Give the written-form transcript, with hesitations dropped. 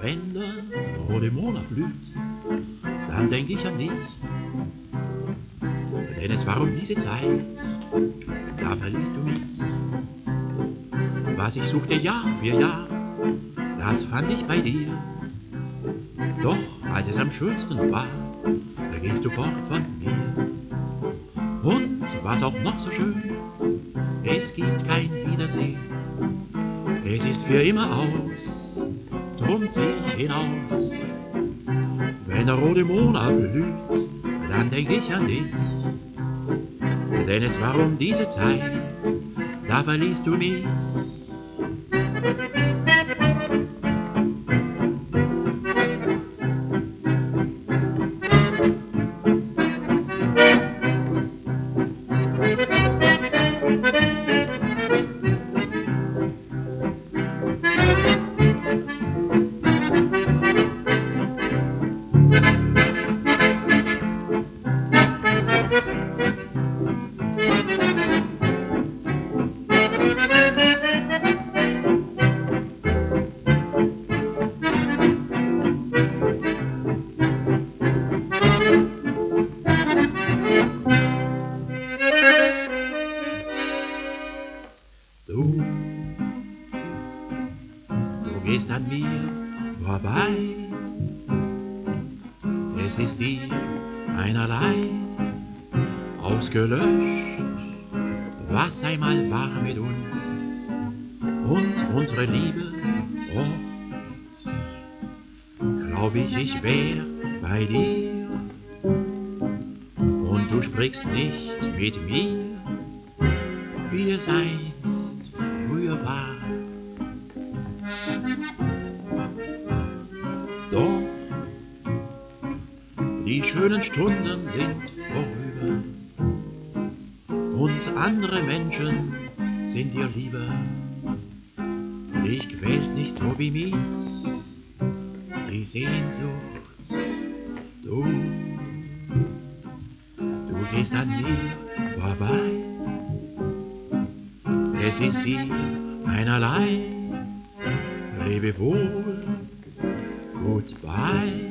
Wenn der rote Monat blüht, dann denk ich an dich. Denn es war um diese Zeit, da verließt du mich. Was ich suchte Jahr für Jahr, das fand ich bei dir. Doch als es am schönsten war, da gehst du fort von mir. Und was auch noch so schön, es gibt kein Wiedersehen. Es ist für immer aus, drum zieh ich hinaus. Wenn der rote Monat blüht, dann denk ich an dich. Denn es war um diese Zeit, da verließt du mich. Du gehst an mir vorbei, es ist dir einerlei ausgelöscht, was einmal war mit uns und unsere Liebe. Oft glaub ich wär bei dir und du sprichst nicht mit mir, wie es einst früher war. Doch die schönen Stunden sind vorüber und andere Menschen sind dir lieber. Dich quält nicht so wie mich die Sehnsucht. Du gehst an mir vorbei, es ist dir einerlei. Lebe wohl, goodbye.